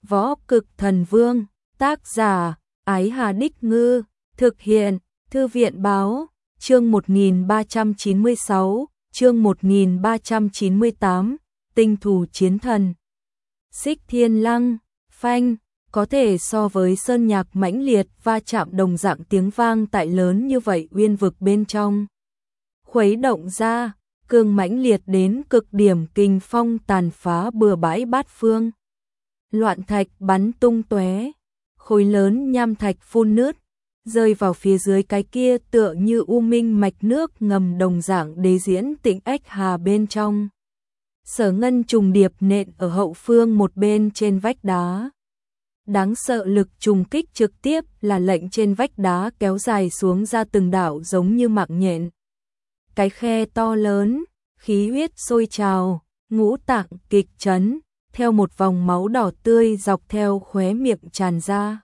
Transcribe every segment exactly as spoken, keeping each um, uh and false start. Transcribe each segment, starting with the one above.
Võ Cực Thần Vương, tác giả, Ái Hà Đích Ngư, thực hiện, Thư viện Báo, chương một nghìn ba trăm chín mươi sáu, chương một nghìn ba trăm chín mươi tám, Tinh Thủ Chiến Thần. Xích Thiên Lăng, phanh, có thể so với sơn nhạc mãnh liệt va chạm đồng dạng tiếng vang tại lớn như vậy uyên vực bên trong. Khuấy động ra, cường mãnh liệt đến cực điểm, kinh phong tàn phá bừa bãi bát phương. Loạn thạch bắn tung tóe, khối lớn nham thạch phun nứt, rơi vào phía dưới cái kia tựa như u minh mạch nước ngầm đồng dạng đế diễn Tịnh Ách Hà bên trong. Sở Ngân trùng điệp nện ở hậu phương một bên trên vách đá. Đáng sợ lực trùng kích trực tiếp là lệnh trên vách đá kéo dài xuống ra từng đảo giống như mạng nhện. Cái khe to lớn, khí huyết sôi trào, ngũ tạng kịch chấn, theo một vòng máu đỏ tươi dọc theo khóe miệng tràn ra.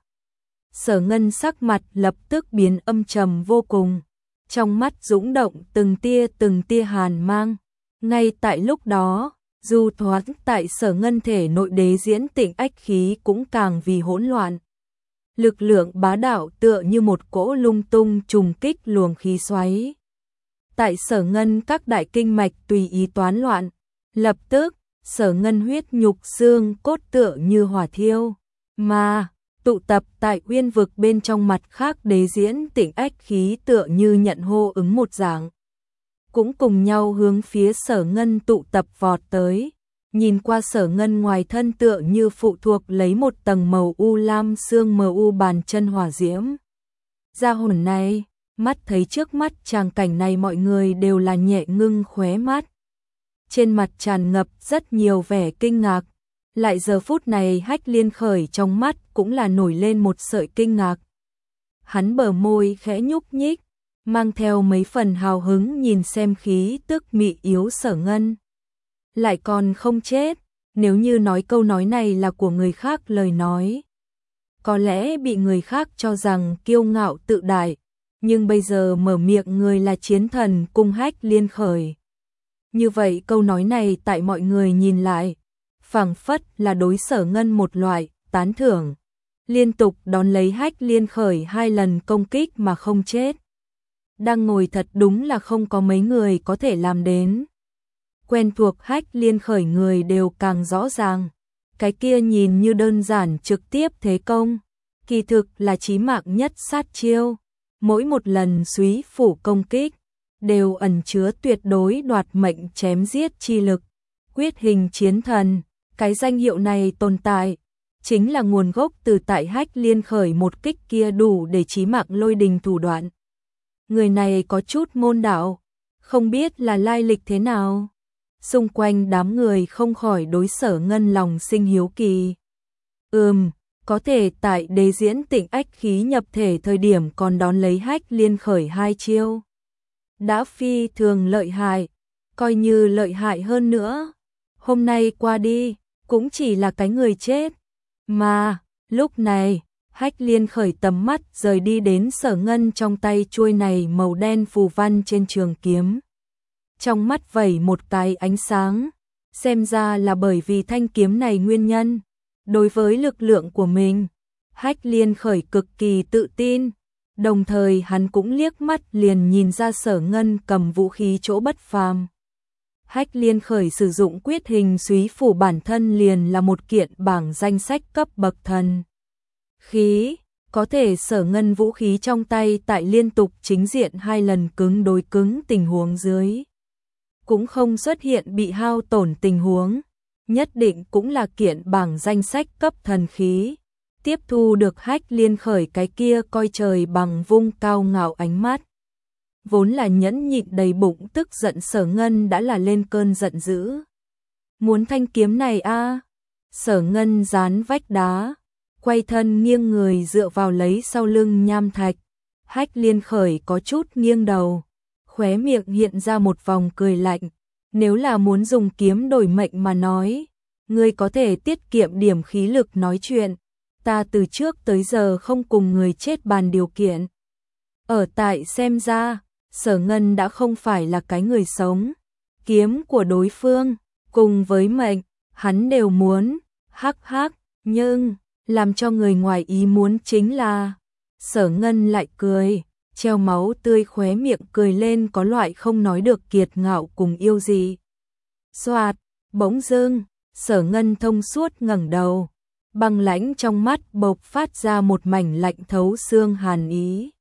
Sở Ngân sắc mặt lập tức biến âm trầm vô cùng, trong mắt dũng động từng tia từng tia hàn mang. Ngay tại lúc đó, dù thoát tại Sở Ngân thể nội đế diễn Tịnh Ách khí cũng càng vì hỗn loạn. Lực lượng bá đạo tựa như một cỗ lung tung trùng kích luồng khí xoáy. Tại Sở Ngân các đại kinh mạch tùy ý toán loạn, lập tức, Sở Ngân huyết nhục xương cốt tựa như hỏa thiêu, mà tụ tập tại uyên vực bên trong mặt khác đế diễn Tịnh Ách khí tựa như nhận hô ứng một dạng. Cũng cùng nhau hướng phía Sở Ngân tụ tập vọt tới, nhìn qua Sở Ngân ngoài thân tựa như phụ thuộc lấy một tầng màu u lam xương mờ u bàn chân hỏa diễm. Gia hồn này, mắt thấy trước mắt tràng cảnh này mọi người đều là nhẹ ngưng khóe mắt. Trên mặt tràn ngập rất nhiều vẻ kinh ngạc, lại giờ phút này Hách Liên Khởi trong mắt cũng là nổi lên một sợi kinh ngạc. Hắn bờ môi khẽ nhúc nhích, mang theo mấy phần hào hứng nhìn xem khí tức mị yếu Sở Ngân. Lại còn không chết, nếu như nói câu nói này là của người khác lời nói, có lẽ bị người khác cho rằng kiêu ngạo tự đại, nhưng bây giờ mở miệng người là chiến thần cung Hách Liên Khởi. Như vậy câu nói này tại mọi người nhìn lại, phảng phất là đối Sở Ngân một loại tán thưởng, liên tục đón lấy Hách Liên Khởi hai lần công kích mà không chết. Đang ngồi thật đúng là không có mấy người có thể làm đến. Quen thuộc Hách Liên Khởi người đều càng rõ ràng, cái kia nhìn như đơn giản trực tiếp thế công, kỳ thực là chí mạng nhất sát chiêu, mỗi một lần súy phủ công kích đều ẩn chứa tuyệt đối đoạt mệnh chém giết chi lực. Quyết hình chiến thần, cái danh hiệu này tồn tại, chính là nguồn gốc từ tại Hách Liên Khởi một kích kia đủ để chí mạng lôi đình thủ đoạn. Người này có chút môn đạo, không biết là lai lịch thế nào. Xung quanh đám người không khỏi đối Sở Ngân lòng sinh hiếu kỳ. Ừm, có thể tại đế diễn Tịnh Ách khí nhập thể thời điểm còn đón lấy Hách Liên Khởi hai chiêu. Đã phi thường lợi hại, coi như lợi hại hơn nữa. Hôm nay qua đi, cũng chỉ là cái người chết. Mà, lúc này, Hách Liên Khởi tầm mắt rời đi đến Sở Ngân trong tay chuôi này màu đen phù văn trên trường kiếm. Trong mắt vẩy một cái ánh sáng, xem ra là bởi vì thanh kiếm này nguyên nhân. Đối với lực lượng của mình, Hách Liên Khởi cực kỳ tự tin, đồng thời hắn cũng liếc mắt liền nhìn ra Sở Ngân cầm vũ khí chỗ bất phàm. Hách Liên Khởi sử dụng quyết hình súy phủ bản thân liền là một kiện bảng danh sách cấp bậc thần khí, có thể Sở Ngân vũ khí trong tay tại liên tục chính diện hai lần cứng đối cứng tình huống dưới, cũng không xuất hiện bị hao tổn tình huống, nhất định cũng là kiện bảng danh sách cấp thần khí. Tiếp thu được Hách Liên Khởi cái kia coi trời bằng vung cao ngạo ánh mắt, vốn là nhẫn nhịn đầy bụng tức giận Sở Ngân đã là lên cơn giận dữ. Muốn thanh kiếm này a? À? Sở Ngân dán vách đá, quay thân nghiêng người dựa vào lấy sau lưng nham thạch. Hách Liên Khởi có chút nghiêng đầu, khóe miệng hiện ra một vòng cười lạnh. Nếu là muốn dùng kiếm đổi mệnh mà nói, ngươi có thể tiết kiệm điểm khí lực nói chuyện. Ta từ trước tới giờ không cùng người chết bàn điều kiện. Ở tại xem ra, Sở Ngân đã không phải là cái người sống. Kiếm của đối phương, cùng với mệnh, hắn đều muốn. Hắc hắc, Nhưng, làm cho người ngoài ý muốn chính là, Sở Ngân lại cười, treo máu tươi khóe miệng cười lên có loại không nói được kiệt ngạo cùng yêu gì. Xoạt, bỗng dưng, Sở Ngân thông suốt ngẩng đầu, băng lãnh trong mắt bộc phát ra một mảnh lạnh thấu xương hàn ý.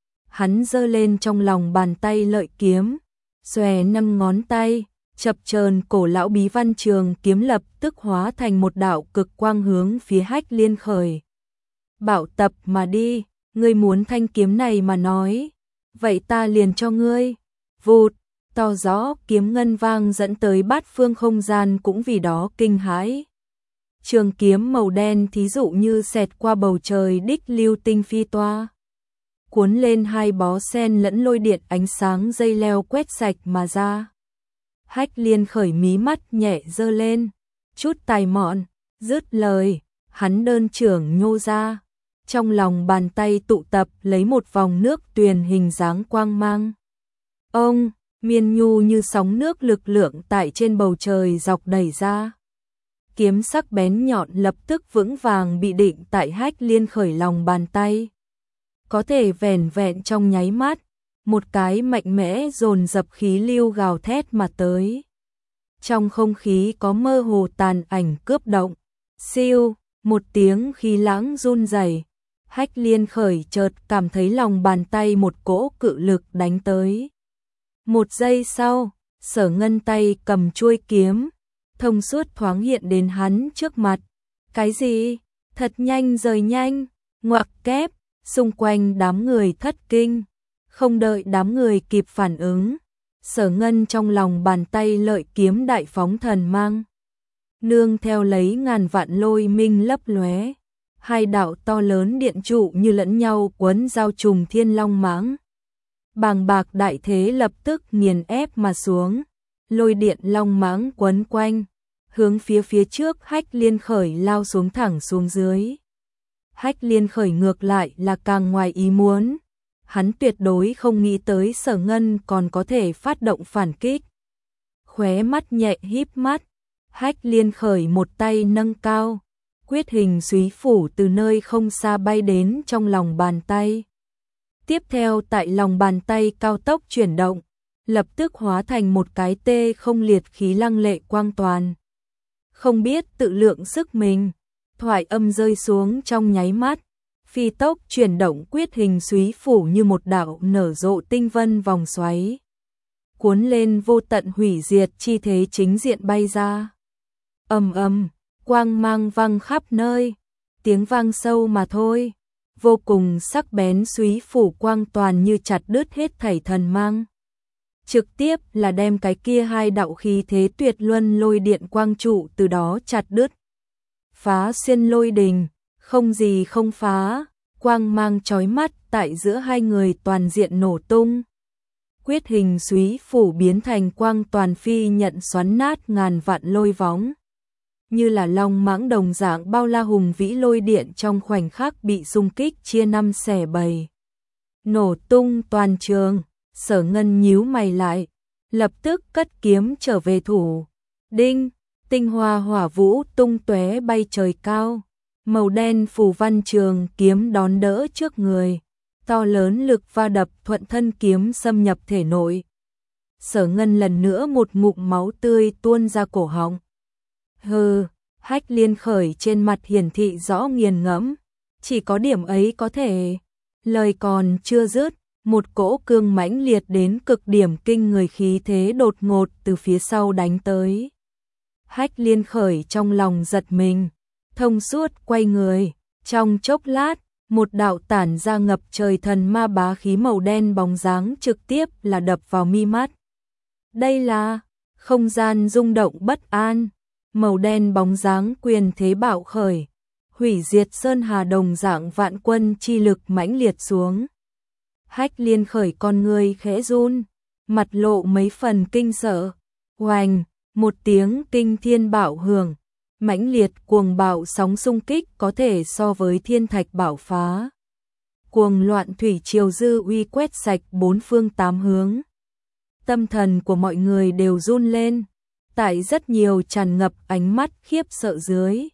Hắn giơ lên trong lòng bàn tay lợi kiếm, xòe năm ngón tay, chập chờn cổ lão bí văn trường kiếm lập tức hóa thành một đạo cực quang hướng phía Hách Liên Khởi. Bảo tập mà đi, ngươi muốn thanh kiếm này mà nói, vậy ta liền cho ngươi. Vụt, to rõ kiếm ngân vang dẫn tới bát phương không gian cũng vì đó kinh hãi. Trường kiếm màu đen thí dụ như xẹt qua bầu trời đích lưu tinh phi toa, cuốn lên hai bó sen lẫn lôi điện ánh sáng dây leo quét sạch mà ra. Hách Liên Khởi mí mắt nhẹ giơ lên, chút tài mọn, dứt lời, hắn đơn trưởng nhô ra, trong lòng bàn tay tụ tập lấy một vòng nước tuyền hình dáng quang mang. Ông, miên nhu như sóng nước lực lượng tại trên bầu trời dọc đẩy ra. Kiếm sắc bén nhọn lập tức vững vàng bị định tại Hách Liên Khởi lòng bàn tay. Có thể vẻn vẹn trong nháy mắt, một cái mạnh mẽ dồn dập khí lưu gào thét mà tới. Trong không khí có mơ hồ tàn ảnh cướp động, siêu, một tiếng khí lãng run rẩy. Hách Liên Khởi chợt cảm thấy lòng bàn tay một cỗ cự lực đánh tới. Một giây sau, Sở Ngân tay cầm chuôi kiếm, thông suốt thoáng hiện đến hắn trước mặt. Cái gì? Thật nhanh rời nhanh, ngoặc kép, xung quanh đám người thất kinh. Không đợi đám người kịp phản ứng, Sở Ngân trong lòng bàn tay lợi kiếm đại phóng thần mang. Nương theo lấy ngàn vạn lôi minh lấp lóe, hai đạo to lớn điện trụ như lẫn nhau quấn giao trùng thiên long mãng. Bàng bạc đại thế lập tức nghiền ép mà xuống, lôi điện long mãng quấn quanh, hướng phía phía trước Hách Liên Khởi lao xuống thẳng xuống dưới. Hách Liên Khởi ngược lại là càng ngoài ý muốn, hắn tuyệt đối không nghĩ tới Sở Ngân còn có thể phát động phản kích. Khóe mắt nhẹ híp mắt, Hách Liên Khởi một tay nâng cao, quyết hình súy phủ từ nơi không xa bay đến trong lòng bàn tay. Tiếp theo tại lòng bàn tay cao tốc chuyển động, lập tức hóa thành một cái tê không liệt khí lăng lệ quang toàn. Không biết tự lượng sức mình, thoại âm rơi xuống trong nháy mắt, phi tốc chuyển động quyết hình súy phủ như một đạo nở rộ tinh vân vòng xoáy, cuốn lên vô tận hủy diệt chi thế chính diện bay ra. Ầm ầm, quang mang vang khắp nơi, tiếng vang sâu mà thôi, vô cùng sắc bén súy phủ quang toàn như chặt đứt hết thảy thần mang. Trực tiếp là đem cái kia hai đạo khí thế tuyệt luân lôi điện quang trụ từ đó chặt đứt. Phá xuyên lôi đình, không gì không phá, quang mang chói mắt tại giữa hai người toàn diện nổ tung. Quyết hình súy phủ biến thành quang toàn phi nhận xoắn nát ngàn vạn lôi võng. Như là long mãng đồng dạng bao la hùng vĩ lôi điện trong khoảnh khắc bị xung kích chia năm xẻ bảy. Nổ tung toàn trường, Sở Ngân nhíu mày lại, lập tức cất kiếm trở về thủ. Đinh, tinh hoa hỏa vũ tung tóe bay trời cao, màu đen phù văn trường kiếm đón đỡ trước người, to lớn lực va đập thuận thân kiếm xâm nhập thể nội. Sở Ngân lần nữa một ngụm máu tươi tuôn ra cổ họng. Hừ, Hách Liên Khởi trên mặt hiển thị rõ nghiền ngẫm, chỉ có điểm ấy có thể. Lời còn chưa dứt, một cỗ cương mãnh liệt đến cực điểm kinh người khí thế đột ngột từ phía sau đánh tới. Hách Liên Khởi trong lòng giật mình, thông suốt quay người, trong chốc lát, một đạo tản ra ngập trời thần ma bá khí màu đen bóng dáng trực tiếp là đập vào mi mắt. Đây là không gian rung động bất an, màu đen bóng dáng quyền thế bạo khởi, hủy diệt sơn hà đồng dạng vạn quân chi lực mãnh liệt xuống. Hách Liên Khởi con người khẽ run, mặt lộ mấy phần kinh sợ. Oành, một tiếng kinh thiên bạo hưởng, mãnh liệt cuồng bạo sóng xung kích có thể so với thiên thạch bạo phá. Cuồng loạn thủy triều dư uy quét sạch bốn phương tám hướng. Tâm thần của mọi người đều run lên, tại rất nhiều tràn ngập ánh mắt khiếp sợ dưới.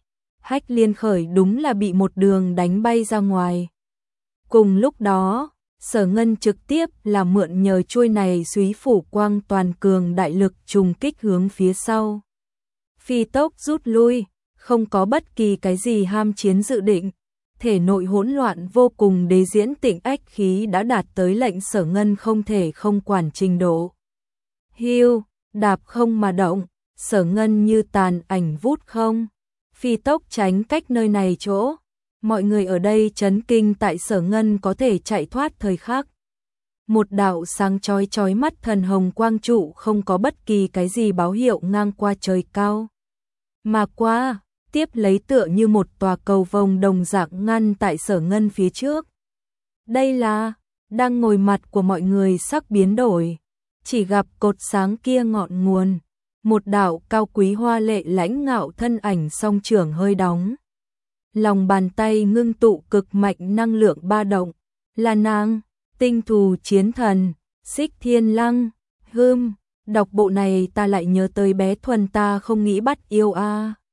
Hách Liên Khởi đúng là bị một đường đánh bay ra ngoài. Cùng lúc đó, Sở Ngân trực tiếp là mượn nhờ chuôi này Súy Phủ Quang toàn cường đại lực trùng kích hướng phía sau. Phi tốc rút lui, không có bất kỳ cái gì ham chiến dự định. Thể nội hỗn loạn vô cùng đế diễn tịnh ách khí đã đạt tới lệnh Sở Ngân không thể không quản trình độ. Hưu, đạp không mà động, Sở Ngân như tàn ảnh vút không. Phi tốc tránh cách nơi này chỗ. Mọi người ở đây chấn kinh tại Sở Ngân có thể chạy thoát thời khắc. Một đạo sáng chói chói mắt thần hồng quang trụ không có bất kỳ cái gì báo hiệu ngang qua trời cao. Mà qua, tiếp lấy tựa như một tòa cầu vồng đồng dạng ngăn tại Sở Ngân phía trước. Đây là, đang ngồi mặt của mọi người sắc biến đổi. Chỉ gặp cột sáng kia ngọn nguồn. Một đạo cao quý hoa lệ lãnh ngạo thân ảnh song trưởng hơi đóng. Lòng bàn tay ngưng tụ cực mạnh năng lượng ba động, là nàng, tinh thù chiến thần, Xích Thiên Lăng, hưm, đọc bộ này ta lại nhớ tới bé Thuần ta không nghĩ bắt yêu a.